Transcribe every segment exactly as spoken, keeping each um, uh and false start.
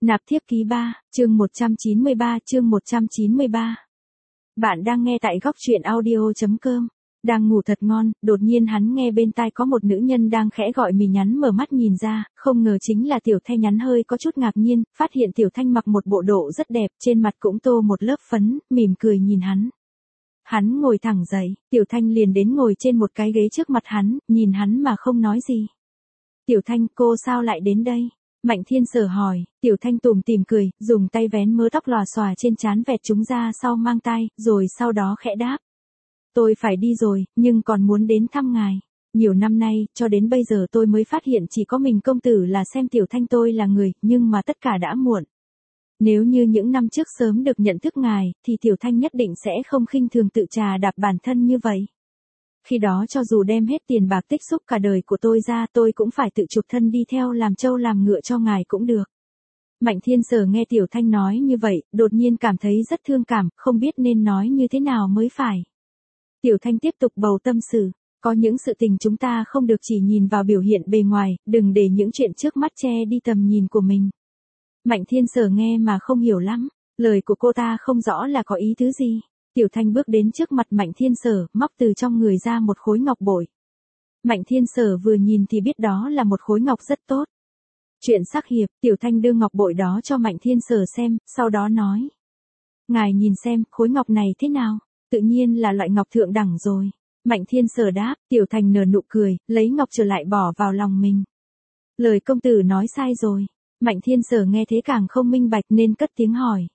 Nạp thiếp ký ba, chương một trăm chín mươi ba, chương một trăm chín mươi ba. Bạn đang nghe tại góc truyện audio.com. Đang ngủ thật ngon, đột nhiên hắn nghe bên tai có một nữ nhân đang khẽ gọi mình, nhắn mở mắt nhìn ra, không ngờ chính là Tiểu Thanh. Nhắn hơi có chút ngạc nhiên, phát hiện Tiểu Thanh mặc một bộ đồ rất đẹp, trên mặt cũng tô một lớp phấn, mỉm cười nhìn hắn. Hắn ngồi thẳng dậy, Tiểu Thanh liền đến ngồi trên một cái ghế trước mặt hắn, nhìn hắn mà không nói gì. Tiểu Thanh, cô sao lại đến đây? Mạnh Thiên Sở hỏi. Tiểu Thanh tủm tỉm cười, dùng tay vén mớ tóc lòa xòa trên trán vẹt chúng ra sau mang tai, rồi sau đó khẽ đáp. Tôi phải đi rồi, nhưng còn muốn đến thăm ngài. Nhiều năm nay, cho đến bây giờ tôi mới phát hiện chỉ có mình công tử là xem Tiểu Thanh tôi là người, nhưng mà tất cả đã muộn. Nếu như những năm trước sớm được nhận thức ngài, thì Tiểu Thanh nhất định sẽ không khinh thường tự trà đạp bản thân như vậy. Khi đó cho dù đem hết tiền bạc tích xúc cả đời của tôi ra, tôi cũng phải tự chụp thân đi theo làm trâu làm ngựa cho ngài cũng được. Mạnh Thiên Sở nghe Tiểu Thanh nói như vậy, đột nhiên cảm thấy rất thương cảm, không biết nên nói như thế nào mới phải. Tiểu Thanh tiếp tục bầu tâm sự, có những sự tình chúng ta không được chỉ nhìn vào biểu hiện bề ngoài, đừng để những chuyện trước mắt che đi tầm nhìn của mình. Mạnh Thiên Sở nghe mà không hiểu lắm, lời của cô ta không rõ là có ý tứ gì. Tiểu Thanh bước đến trước mặt Mạnh Thiên Sở, móc từ trong người ra một khối ngọc bội. Mạnh Thiên Sở vừa nhìn thì biết đó là một khối ngọc rất tốt. Chuyện sắc hiệp, Tiểu Thanh đưa ngọc bội đó cho Mạnh Thiên Sở xem, sau đó nói. Ngài nhìn xem, khối ngọc này thế nào? Tự nhiên là loại ngọc thượng đẳng rồi. Mạnh Thiên Sở đáp, Tiểu Thanh nở nụ cười, lấy ngọc trở lại bỏ vào lòng mình. Lời công tử nói sai rồi. Mạnh Thiên Sở nghe thế càng không minh bạch nên cất tiếng hỏi.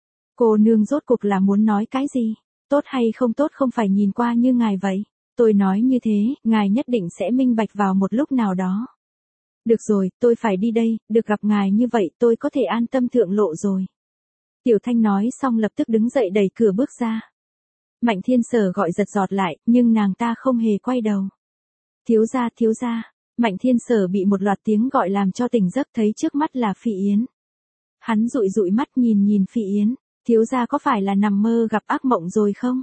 Cô nương rốt cuộc là muốn nói cái gì? Tốt hay không tốt không phải nhìn qua như ngài vậy. Tôi nói như thế, ngài nhất định sẽ minh bạch vào một lúc nào đó. Được rồi, tôi phải đi đây, được gặp ngài như vậy tôi có thể an tâm thượng lộ rồi. Tiểu Thanh nói xong lập tức đứng dậy đẩy cửa bước ra. Mạnh Thiên Sở gọi giật giọt lại, nhưng nàng ta không hề quay đầu. Thiếu gia, thiếu gia. Mạnh Thiên Sở bị một loạt tiếng gọi làm cho tỉnh giấc, thấy trước mắt là Phỉ Yến. Hắn dụi dụi mắt nhìn nhìn Phỉ Yến. Thiếu gia có phải là nằm mơ gặp ác mộng rồi không?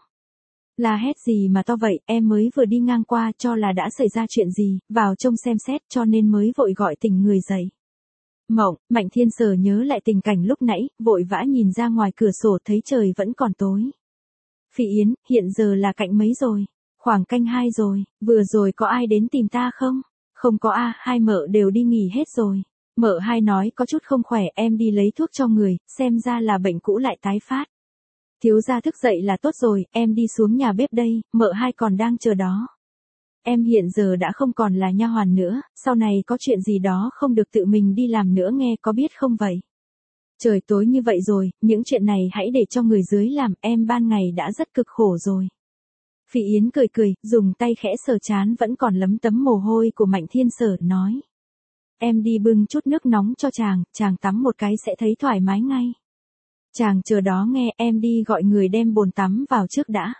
Là hét gì mà to vậy, em mới vừa đi ngang qua cho là đã xảy ra chuyện gì, vào trông xem xét cho nên mới vội gọi tỉnh người dậy. Mộng, Mạnh Thiên Sở nhớ lại tình cảnh lúc nãy, vội vã nhìn ra ngoài cửa sổ thấy trời vẫn còn tối. Phỉ Yến, hiện giờ là cạnh mấy rồi? Khoảng canh hai rồi, vừa rồi có ai đến tìm ta không? Không có a, hai mợ đều đi nghỉ hết rồi. Mợ hai nói có chút không khỏe, em đi lấy thuốc cho người, xem ra là bệnh cũ lại tái phát. Thiếu gia thức dậy là tốt rồi, em đi xuống nhà bếp đây, mợ hai còn đang chờ đó. Em hiện giờ đã không còn là nha hoàn nữa, sau này có chuyện gì đó không được tự mình đi làm nữa nghe có biết không vậy? Trời tối như vậy rồi, những chuyện này hãy để cho người dưới làm, em ban ngày đã rất cực khổ rồi. Phỉ Yến cười cười, dùng tay khẽ sờ trán vẫn còn lấm tấm mồ hôi của Mạnh Thiên Sở, nói. Em đi bưng chút nước nóng cho chàng, chàng tắm một cái sẽ thấy thoải mái ngay. Chàng chờ đó nghe, em đi gọi người đem bồn tắm vào trước đã.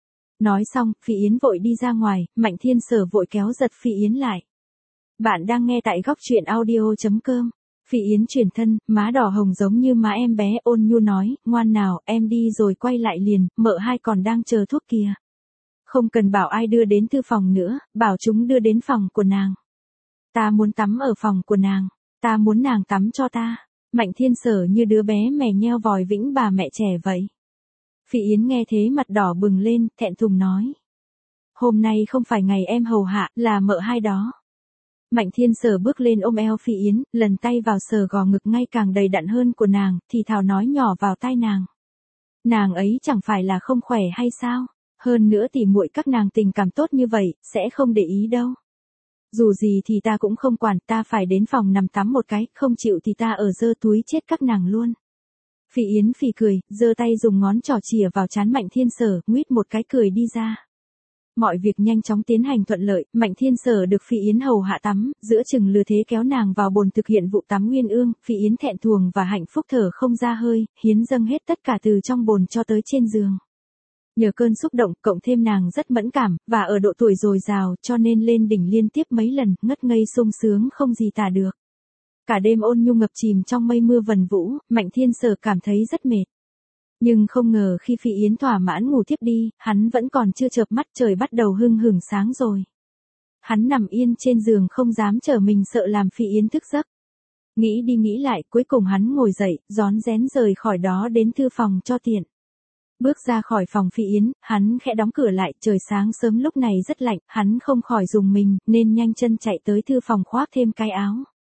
Nói xong, Phỉ Yến vội đi ra ngoài, Mạnh Thiên Sở vội kéo giật Phỉ Yến lại. Bạn đang nghe tại góc truyện audio.com. Phỉ Yến chuyển thân, má đỏ hồng giống như má em bé, ôn nhu nói, ngoan nào, em đi rồi quay lại liền, mợ hai còn đang chờ thuốc kìa. Không cần bảo ai đưa đến thư phòng nữa, bảo chúng đưa đến phòng của nàng. Ta muốn tắm ở phòng của nàng, ta muốn nàng tắm cho ta. Mạnh Thiên Sở như đứa bé mè nheo vòi vĩnh bà mẹ trẻ vậy. Phỉ Yến nghe thế mặt đỏ bừng lên, thẹn thùng nói. Hôm nay không phải ngày em hầu hạ, là mợ hai đó. Mạnh Thiên Sở bước lên ôm eo Phỉ Yến, lần tay vào sờ gò ngực ngay càng đầy đặn hơn của nàng, thì thào nói nhỏ vào tai nàng. Nàng ấy chẳng phải là không khỏe hay sao? Hơn nữa tỉ muội các nàng tình cảm tốt như vậy, sẽ không để ý đâu. Dù gì thì ta cũng không quản, ta phải đến phòng nằm tắm một cái, không chịu thì ta ở dơ túi chết các nàng luôn. Phỉ Yến phì cười, giơ tay dùng ngón trỏ chìa vào trán Mạnh Thiên Sở, nguýt một cái cười đi ra. Mọi việc nhanh chóng tiến hành thuận lợi, Mạnh Thiên Sở được Phỉ Yến hầu hạ tắm, giữa chừng lừa thế kéo nàng vào bồn thực hiện vụ tắm nguyên ương, Phỉ Yến thẹn thuồng và hạnh phúc thở không ra hơi, hiến dâng hết tất cả từ trong bồn cho tới trên giường. Nhờ cơn xúc động, cộng thêm nàng rất mẫn cảm, và ở độ tuổi dồi dào, cho nên lên đỉnh liên tiếp mấy lần, ngất ngây sung sướng không gì tả được. Cả đêm ôn nhu ngập chìm trong mây mưa vần vũ, Mạnh Thiên Sở cảm thấy rất mệt. Nhưng không ngờ khi Phỉ Yến thỏa mãn ngủ thiếp đi, hắn vẫn còn chưa chợp mắt trời bắt đầu hưng hửng sáng rồi. Hắn nằm yên trên giường không dám trở mình sợ làm Phỉ Yến thức giấc. Nghĩ đi nghĩ lại, cuối cùng hắn ngồi dậy, rón rén rời khỏi đó đến thư phòng cho tiện. Bước ra khỏi phòng Phi Yến, hắn khẽ đóng cửa lại, trời sáng sớm lúc này rất lạnh, hắn không khỏi dùng mình, nên nhanh chân chạy tới thư phòng khoác thêm cái áo.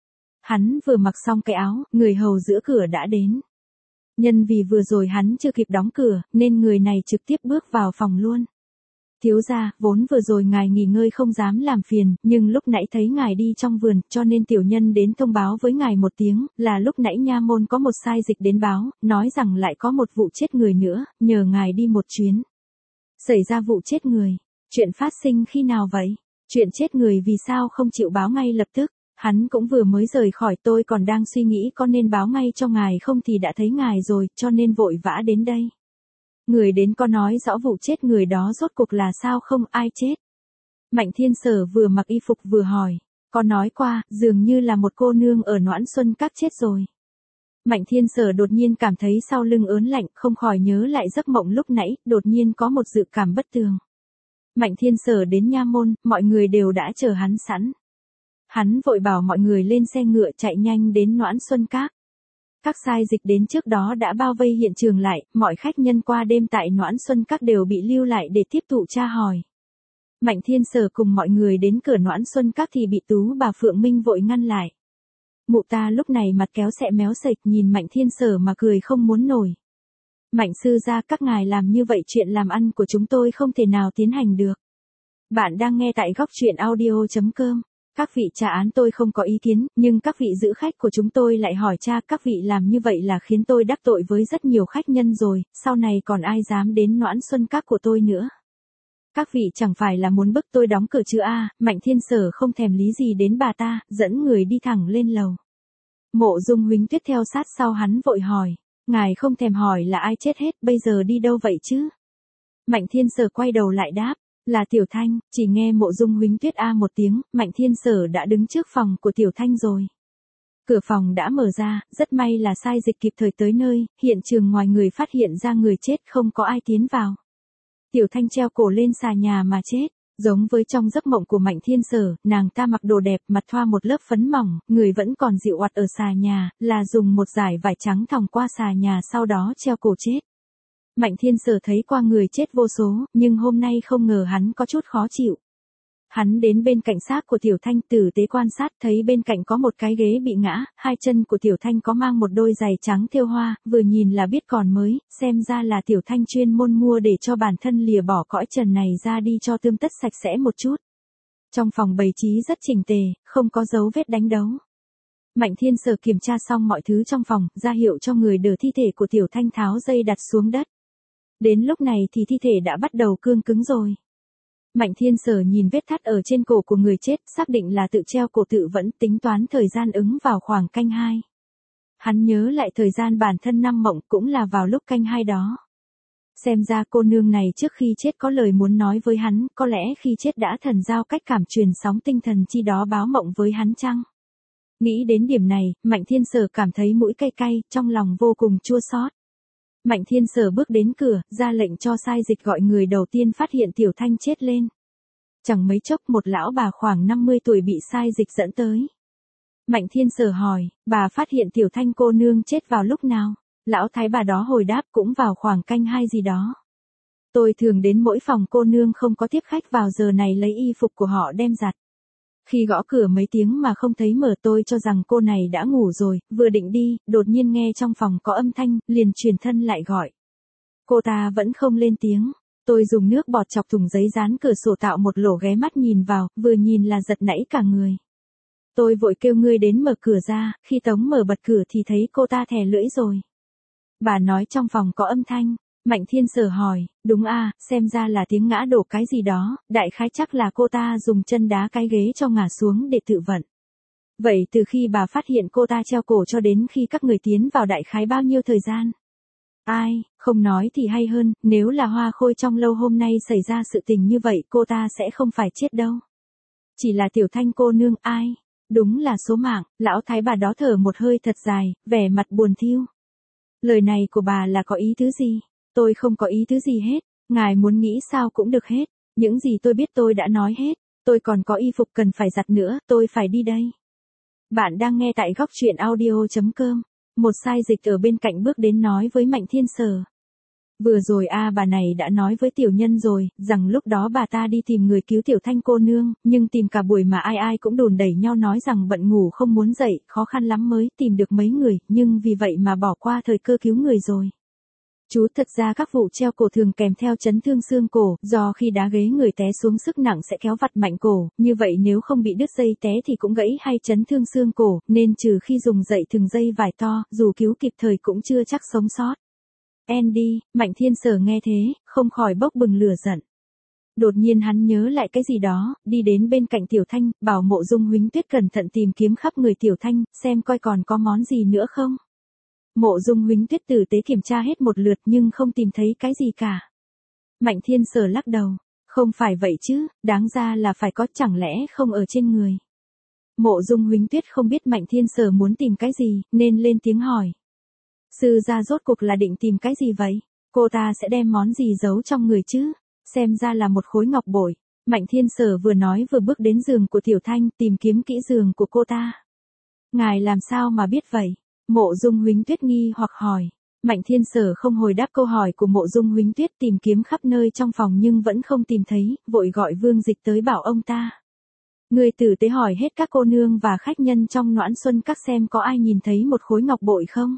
Hắn vừa mặc xong cái áo, người hầu giữa cửa đã đến. Nhân vì vừa rồi hắn chưa kịp đóng cửa, nên người này trực tiếp bước vào phòng luôn. Thiếu gia, vốn vừa rồi ngài nghỉ ngơi không dám làm phiền, nhưng lúc nãy thấy ngài đi trong vườn, cho nên tiểu nhân đến thông báo với ngài một tiếng, là lúc nãy nha môn có một sai dịch đến báo, nói rằng lại có một vụ chết người nữa, nhờ ngài đi một chuyến. Xảy ra vụ chết người, chuyện phát sinh khi nào vậy? Chuyện chết người vì sao không chịu báo ngay lập tức? Hắn cũng vừa mới rời khỏi, tôi còn đang suy nghĩ có nên báo ngay cho ngài không thì đã thấy ngài rồi, cho nên vội vã đến đây. Người đến có nói rõ vụ chết người đó rốt cuộc là sao không, ai chết? Mạnh Thiên Sở vừa mặc y phục vừa hỏi, có nói qua, dường như là một cô nương ở Noãn Xuân Các chết rồi. Mạnh Thiên Sở đột nhiên cảm thấy sau lưng ớn lạnh, không khỏi nhớ lại giấc mộng lúc nãy, đột nhiên có một dự cảm bất tường. Mạnh Thiên Sở đến nha môn, mọi người đều đã chờ hắn sẵn. Hắn vội bảo mọi người lên xe ngựa chạy nhanh đến Noãn Xuân Các. Các sai dịch đến trước đó đã bao vây hiện trường lại, mọi khách nhân qua đêm tại Noãn Xuân Các đều bị lưu lại để tiếp thụ tra hỏi. Mạnh Thiên Sở cùng mọi người đến cửa Noãn Xuân Các thì bị Tú bà Phượng Minh vội ngăn lại. Mụ ta lúc này mặt kéo xẹ méo sệch nhìn Mạnh Thiên Sở mà cười không muốn nổi. Mạnh sư gia, các ngài làm như vậy chuyện làm ăn của chúng tôi không thể nào tiến hành được. Bạn đang nghe tại góc truyện audio chấm com. Các vị trả án tôi không có ý kiến, nhưng các vị giữ khách của chúng tôi lại hỏi cha, các vị làm như vậy là khiến tôi đắc tội với rất nhiều khách nhân rồi, sau này còn ai dám đến Noãn Xuân Các của tôi nữa. Các vị chẳng phải là muốn bức tôi đóng cửa chứ a? Mạnh Thiên Sở không thèm lý gì đến bà ta, dẫn người đi thẳng lên lầu. Mộ Dung Huỳnh Tuyết theo sát sau hắn vội hỏi, ngài không thèm hỏi là ai chết hết, bây giờ đi đâu vậy chứ? Mạnh Thiên Sở quay đầu lại đáp, là Tiểu Thanh. Chỉ nghe Mộ Dung Huỳnh Tuyết a một tiếng, Mạnh Thiên Sở đã đứng trước phòng của Tiểu Thanh rồi. Cửa phòng đã mở ra, rất may là sai dịch kịp thời tới nơi, hiện trường ngoài người phát hiện ra người chết không có ai tiến vào. Tiểu Thanh treo cổ lên xà nhà mà chết, giống với trong giấc mộng của Mạnh Thiên Sở, nàng ta mặc đồ đẹp, mặt thoa một lớp phấn mỏng, người vẫn còn dịu oặt ở xà nhà, là dùng một dải vải trắng thòng qua xà nhà sau đó treo cổ chết. Mạnh Thiên Sở thấy qua người chết vô số, nhưng hôm nay không ngờ hắn có chút khó chịu. Hắn đến bên cạnh xác của Tiểu Thanh tử tế quan sát, thấy bên cạnh có một cái ghế bị ngã, hai chân của Tiểu Thanh có mang một đôi giày trắng thêu hoa, vừa nhìn là biết còn mới, xem ra là Tiểu Thanh chuyên môn mua để cho bản thân lìa bỏ cõi trần này ra đi cho tươm tất sạch sẽ một chút. Trong phòng bày trí rất chỉnh tề, không có dấu vết đánh đấu. Mạnh Thiên Sở kiểm tra xong mọi thứ trong phòng, ra hiệu cho người đỡ thi thể của Tiểu Thanh tháo dây đặt xuống đất. Đến lúc này thì thi thể đã bắt đầu cương cứng rồi. Mạnh Thiên Sở nhìn vết thắt ở trên cổ của người chết, xác định là tự treo cổ tự vẫn, tính toán thời gian ứng vào khoảng canh hai. Hắn nhớ lại thời gian bản thân năm mộng cũng là vào lúc canh hai đó. Xem ra cô nương này trước khi chết có lời muốn nói với hắn, có lẽ khi chết đã thần giao cách cảm truyền sóng tinh thần chi đó báo mộng với hắn chăng? Nghĩ đến điểm này, Mạnh Thiên Sở cảm thấy mũi cay cay, trong lòng vô cùng chua xót. Mạnh Thiên Sở bước đến cửa, ra lệnh cho sai dịch gọi người đầu tiên phát hiện Tiểu Thanh chết lên. Chẳng mấy chốc một lão bà khoảng năm mươi tuổi bị sai dịch dẫn tới. Mạnh Thiên Sở hỏi, bà phát hiện Tiểu Thanh cô nương chết vào lúc nào? Lão thái bà đó hồi đáp, cũng vào khoảng canh hai gì đó. Tôi thường đến mỗi phòng cô nương không có tiếp khách vào giờ này lấy y phục của họ đem giặt. Khi gõ cửa mấy tiếng mà không thấy mở, tôi cho rằng cô này đã ngủ rồi, vừa định đi, đột nhiên nghe trong phòng có âm thanh, liền truyền thân lại gọi. Cô ta vẫn không lên tiếng, tôi dùng nước bọt chọc thùng giấy dán cửa sổ tạo một lỗ ghé mắt nhìn vào, vừa nhìn là giật nảy cả người. Tôi vội kêu ngươi đến mở cửa ra, khi Tống mở bật cửa thì thấy cô ta thè lưỡi rồi. Bà nói trong phòng có âm thanh. Mạnh Thiên Sở hỏi, đúng a, xem ra là tiếng ngã đổ cái gì đó, đại khái chắc là cô ta dùng chân đá cái ghế cho ngả xuống để tự vận. Vậy từ khi bà phát hiện cô ta treo cổ cho đến khi các người tiến vào đại khái bao nhiêu thời gian? Ai, không nói thì hay hơn, nếu là Hoa Khôi trong lâu hôm nay xảy ra sự tình như vậy cô ta sẽ không phải chết đâu. Chỉ là Tiểu Thanh cô nương, ai? Đúng là số mạng, lão thái bà đó thở một hơi thật dài, vẻ mặt buồn thiu. Lời này của bà là có ý tứ gì? Tôi không có ý tứ gì hết, ngài muốn nghĩ sao cũng được hết, những gì tôi biết tôi đã nói hết, tôi còn có y phục cần phải giặt nữa, tôi phải đi đây. Bạn đang nghe tại góc truyện audio.com. Một sai dịch ở bên cạnh bước đến nói với Mạnh Thiên Sở. Vừa rồi a bà này đã nói với tiểu nhân rồi, rằng lúc đó bà ta đi tìm người cứu tiểu thanh cô nương, nhưng tìm cả buổi mà ai ai cũng đồn đẩy nhau nói rằng bận ngủ không muốn dậy, khó khăn lắm mới tìm được mấy người, nhưng vì vậy mà bỏ qua thời cơ cứu người rồi. Chú, thật ra các vụ treo cổ thường kèm theo chấn thương xương cổ, do khi đá ghế người té xuống sức nặng sẽ kéo vặt mạnh cổ, như vậy nếu không bị đứt dây té thì cũng gãy hay chấn thương xương cổ, nên trừ khi dùng dậy thừng dây vải to, dù cứu kịp thời cũng chưa chắc sống sót. Andy, Mạnh Thiên Sở nghe thế, không khỏi bốc bừng lửa giận. Đột nhiên hắn nhớ lại cái gì đó, đi đến bên cạnh Tiểu Thanh, bảo Mộ Dung Huỳnh Tuyết cẩn thận tìm kiếm khắp người Tiểu Thanh, xem coi còn có món gì nữa không. Mộ Dung Huỳnh Tuyết tử tế kiểm tra hết một lượt nhưng không tìm thấy cái gì cả. Mạnh Thiên Sở lắc đầu, không phải vậy chứ, đáng ra là phải có, chẳng lẽ không ở trên người. Mộ Dung Huỳnh Tuyết không biết Mạnh Thiên Sở muốn tìm cái gì, nên lên tiếng hỏi. Sư gia rốt cuộc là định tìm cái gì vậy? Cô ta sẽ đem món gì giấu trong người chứ? Xem ra là một khối ngọc bội. Mạnh Thiên Sở vừa nói vừa bước đến giường của Tiểu Thanh, tìm kiếm kỹ giường của cô ta. Ngài làm sao mà biết vậy? Mộ Dung Huỳnh Tuyết nghi hoặc hỏi. Mạnh Thiên Sở không hồi đáp câu hỏi của Mộ Dung Huỳnh Tuyết, tìm kiếm khắp nơi trong phòng nhưng vẫn không tìm thấy, vội gọi Vương Dịch tới bảo ông ta. Người tử tế hỏi hết các cô nương và khách nhân trong Noãn Xuân Các xem có ai nhìn thấy một khối ngọc bội không?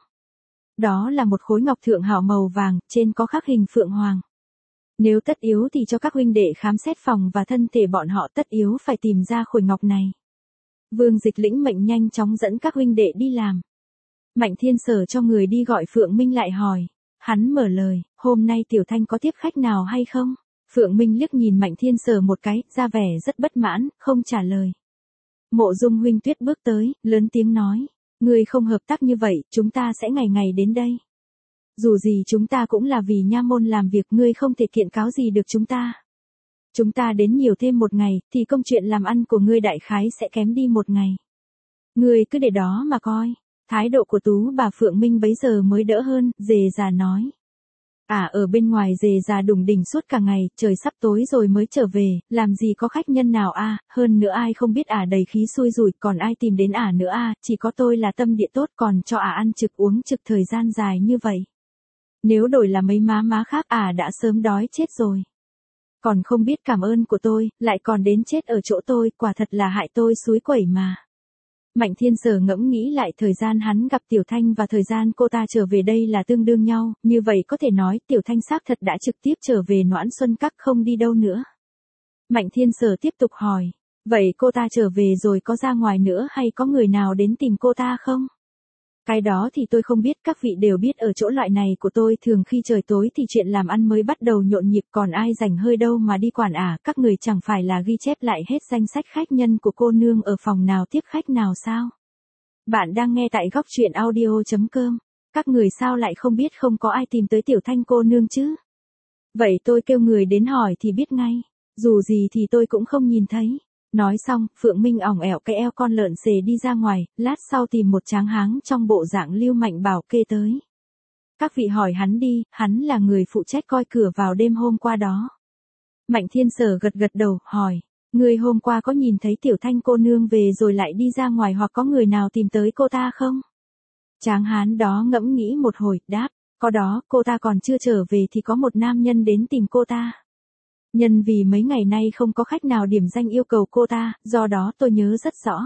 Đó là một khối ngọc thượng hảo màu vàng, trên có khắc hình phượng hoàng. Nếu tất yếu thì cho các huynh đệ khám xét phòng và thân thể bọn họ, tất yếu phải tìm ra khối ngọc này. Vương Dịch lĩnh mệnh nhanh chóng dẫn các huynh đệ đi làm. Mạnh Thiên Sở cho người đi gọi Phượng Minh lại hỏi. Hắn mở lời, hôm nay Tiểu Thanh có tiếp khách nào hay không? Phượng Minh liếc nhìn Mạnh Thiên Sở một cái, ra vẻ rất bất mãn, không trả lời. Mộ Dung Huỳnh Tuyết bước tới, lớn tiếng nói. Ngươi không hợp tác như vậy, chúng ta sẽ ngày ngày đến đây. Dù gì chúng ta cũng là vì nha môn làm việc, ngươi không thể kiện cáo gì được chúng ta. Chúng ta đến nhiều thêm một ngày, thì công chuyện làm ăn của ngươi đại khái sẽ kém đi một ngày. Ngươi cứ để đó mà coi. Thái độ của Tú bà Phượng Minh bấy giờ mới đỡ hơn, dề già nói. À, ở bên ngoài dề già đùng đỉnh suốt cả ngày, trời sắp tối rồi mới trở về, làm gì có khách nhân nào a, à, hơn nữa ai không biết ả à đầy khí xui rủi, còn ai tìm đến ả à nữa a, à, chỉ có tôi là tâm địa tốt, còn cho ả à ăn trực uống trực thời gian dài như vậy. Nếu đổi là mấy má má khác ả à đã sớm đói chết rồi. Còn không biết cảm ơn của tôi, lại còn đến chết ở chỗ tôi, quả thật là hại tôi xúi quẩy mà. Mạnh Thiên Sở ngẫm nghĩ lại, thời gian hắn gặp Tiểu Thanh và thời gian cô ta trở về đây là tương đương nhau, như vậy có thể nói Tiểu Thanh xác thật đã trực tiếp trở về Noãn Xuân Các, không đi đâu nữa. Mạnh Thiên Sở tiếp tục hỏi, vậy cô ta trở về rồi có ra ngoài nữa hay có người nào đến tìm cô ta không? Cái đó thì tôi không biết, các vị đều biết ở chỗ loại này của tôi thường khi trời tối thì chuyện làm ăn mới bắt đầu nhộn nhịp, còn ai rảnh hơi đâu mà đi quản ả, các người chẳng phải là ghi chép lại hết danh sách khách nhân của cô nương ở phòng nào tiếp khách nào sao? Bạn đang nghe tại góc truyện audio.com. Các người sao lại không biết không có ai tìm tới Tiểu Thanh cô nương chứ? Vậy tôi kêu người đến hỏi thì biết ngay, dù gì thì tôi cũng không nhìn thấy. Nói xong, Phượng Minh ỏng ẻo cái eo con lợn xề đi ra ngoài, lát sau tìm một tráng háng trong bộ dạng Lưu Mạnh Bảo kê tới. Các vị hỏi hắn đi, hắn là người phụ trách coi cửa vào đêm hôm qua đó. Mạnh Thiên Sở gật gật đầu, hỏi, người hôm qua có nhìn thấy Tiểu Thanh cô nương về rồi lại đi ra ngoài, hoặc có người nào tìm tới cô ta không? Tráng hán đó ngẫm nghĩ một hồi, đáp, có đó, cô ta còn chưa trở về thì có một nam nhân đến tìm cô ta. Nhân vì mấy ngày nay không có khách nào điểm danh yêu cầu cô ta, do đó tôi nhớ rất rõ.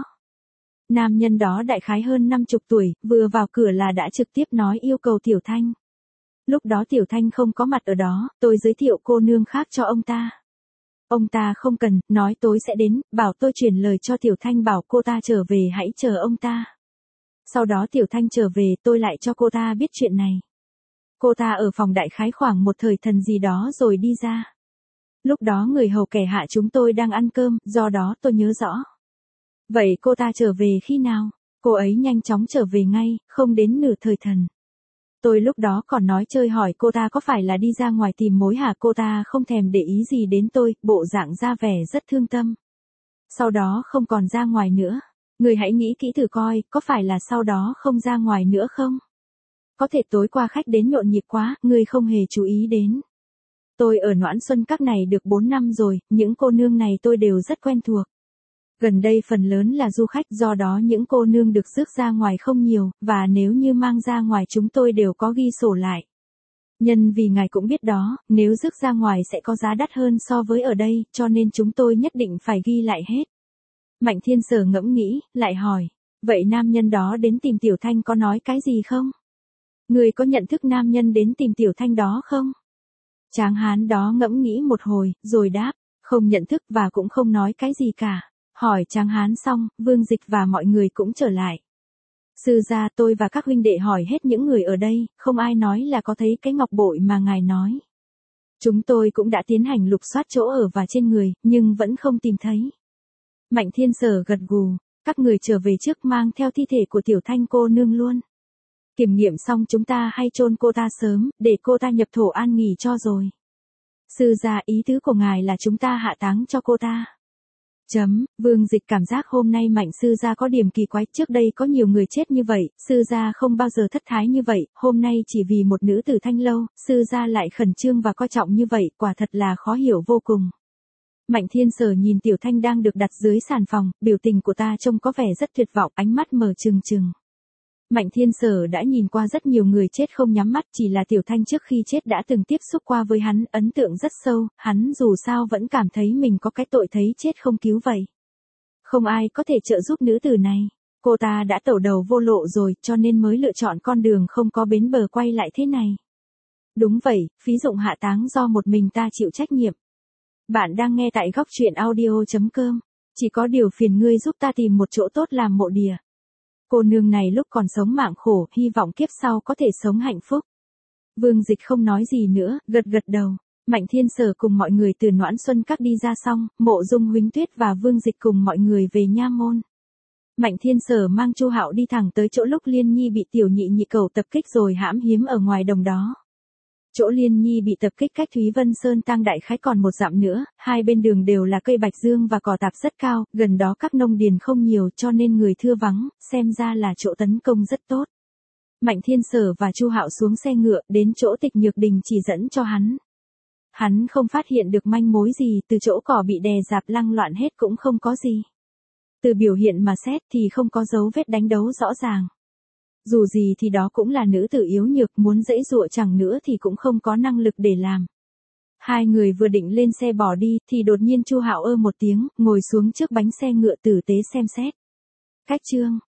Nam nhân đó đại khái hơn năm chục tuổi, vừa vào cửa là đã trực tiếp nói yêu cầu Tiểu Thanh. Lúc đó Tiểu Thanh không có mặt ở đó, tôi giới thiệu cô nương khác cho ông ta. Ông ta không cần, nói tối sẽ đến, bảo tôi truyền lời cho Tiểu Thanh bảo cô ta trở về hãy chờ ông ta. Sau đó Tiểu Thanh trở về, tôi lại cho cô ta biết chuyện này. Cô ta ở phòng đại khái khoảng một thời thần gì đó rồi đi ra. Lúc đó người hầu kẻ hạ chúng tôi đang ăn cơm, do đó tôi nhớ rõ. Vậy cô ta trở về khi nào? Cô ấy nhanh chóng trở về ngay, không đến nửa thời thần. Tôi lúc đó còn nói chơi hỏi cô ta có phải là đi ra ngoài tìm mối hả, cô ta không thèm để ý gì đến tôi, bộ dạng ra vẻ rất thương tâm. Sau đó không còn ra ngoài nữa. Người hãy nghĩ kỹ thử coi, có phải là sau đó không ra ngoài nữa không? Có thể tối qua khách đến nhộn nhịp quá, người không hề chú ý đến. Tôi ở Noãn Xuân Các này được bốn năm rồi, những cô nương này tôi đều rất quen thuộc. Gần đây phần lớn là du khách, do đó những cô nương được rước ra ngoài không nhiều, và nếu như mang ra ngoài chúng tôi đều có ghi sổ lại. Nhân vì ngài cũng biết đó, nếu rước ra ngoài sẽ có giá đắt hơn so với ở đây, cho nên chúng tôi nhất định phải ghi lại hết. Mạnh Thiên Sở ngẫm nghĩ, lại hỏi, vậy nam nhân đó đến tìm Tiểu Thanh có nói cái gì không? Người có nhận thức nam nhân đến tìm Tiểu Thanh đó không? Tráng hán đó ngẫm nghĩ một hồi, rồi đáp, không nhận thức và cũng không nói cái gì cả. Hỏi Tráng hán xong, Vương Dịch và mọi người cũng trở lại. Sư gia, tôi và các huynh đệ hỏi hết những người ở đây, không ai nói là có thấy cái ngọc bội mà ngài nói. Chúng tôi cũng đã tiến hành lục soát chỗ ở và trên người, nhưng vẫn không tìm thấy. Mạnh Thiên Sở gật gù, các người trở về trước mang theo thi thể của Tiểu Thanh cô nương luôn. Kiểm nghiệm xong chúng ta hay chôn cô ta sớm, để cô ta nhập thổ an nghỉ cho rồi. Sư gia, ý tứ của ngài là chúng ta hạ táng cho cô ta. Chấm, Vương Dịch cảm giác hôm nay Mạnh sư gia có điểm kỳ quái, trước đây có nhiều người chết như vậy, sư gia không bao giờ thất thái như vậy, hôm nay chỉ vì một nữ tử Thanh lâu, sư gia lại khẩn trương và coi trọng như vậy, quả thật là khó hiểu vô cùng. Mạnh Thiên Sở nhìn Tiểu Thanh đang được đặt dưới sàn phòng, biểu tình của ta trông có vẻ rất tuyệt vọng, ánh mắt mở trừng trừng. Mạnh Thiên Sở đã nhìn qua rất nhiều người chết không nhắm mắt, chỉ là Tiểu Thanh trước khi chết đã từng tiếp xúc qua với hắn, ấn tượng rất sâu, hắn dù sao vẫn cảm thấy mình có cái tội thấy chết không cứu vậy. Không ai có thể trợ giúp nữ tử này, cô ta đã tẩu đầu vô lộ rồi, cho nên mới lựa chọn con đường không có bến bờ quay lại thế này. Đúng vậy, phí dụng hạ táng do một mình ta chịu trách nhiệm. Bạn đang nghe tại góc truyện audio chấm com, chỉ có điều phiền ngươi giúp ta tìm một chỗ tốt làm mộ địa. Cô nương này lúc còn sống mạng khổ, hy vọng kiếp sau có thể sống hạnh phúc. Vương Dịch không nói gì nữa, gật gật đầu. Mạnh Thiên Sở cùng mọi người từ Noãn Xuân Các đi ra xong, Mộ Dung Huỳnh Tuyết và Vương Dịch cùng mọi người về nha môn. Mạnh Thiên Sở mang Chu Hạo đi thẳng tới chỗ lúc Liên Nhi bị tiểu nhị nhị cầu tập kích rồi hãm hiếm ở ngoài đồng đó. Chỗ Liên Nhi bị tập kích cách Thúy Vân Sơn Tăng đại khái còn một dặm nữa, hai bên đường đều là cây bạch dương và cỏ tạp rất cao, gần đó các nông điền không nhiều cho nên người thưa vắng, xem ra là chỗ tấn công rất tốt. Mạnh Thiên Sở và Chu Hạo xuống xe ngựa, đến chỗ Tịch Nhược Đình chỉ dẫn cho hắn. Hắn không phát hiện được manh mối gì, từ chỗ cỏ bị đè dạp lăng loạn hết cũng không có gì. Từ biểu hiện mà xét thì không có dấu vết đánh đấu rõ ràng. Dù gì thì đó cũng là nữ tử yếu nhược, muốn dãy dụa chẳng nữa thì cũng không có năng lực để làm. Hai người vừa định lên xe bỏ đi thì đột nhiên Chu Hạo ơ một tiếng, ngồi xuống trước bánh xe ngựa tử tế xem xét. Cách chương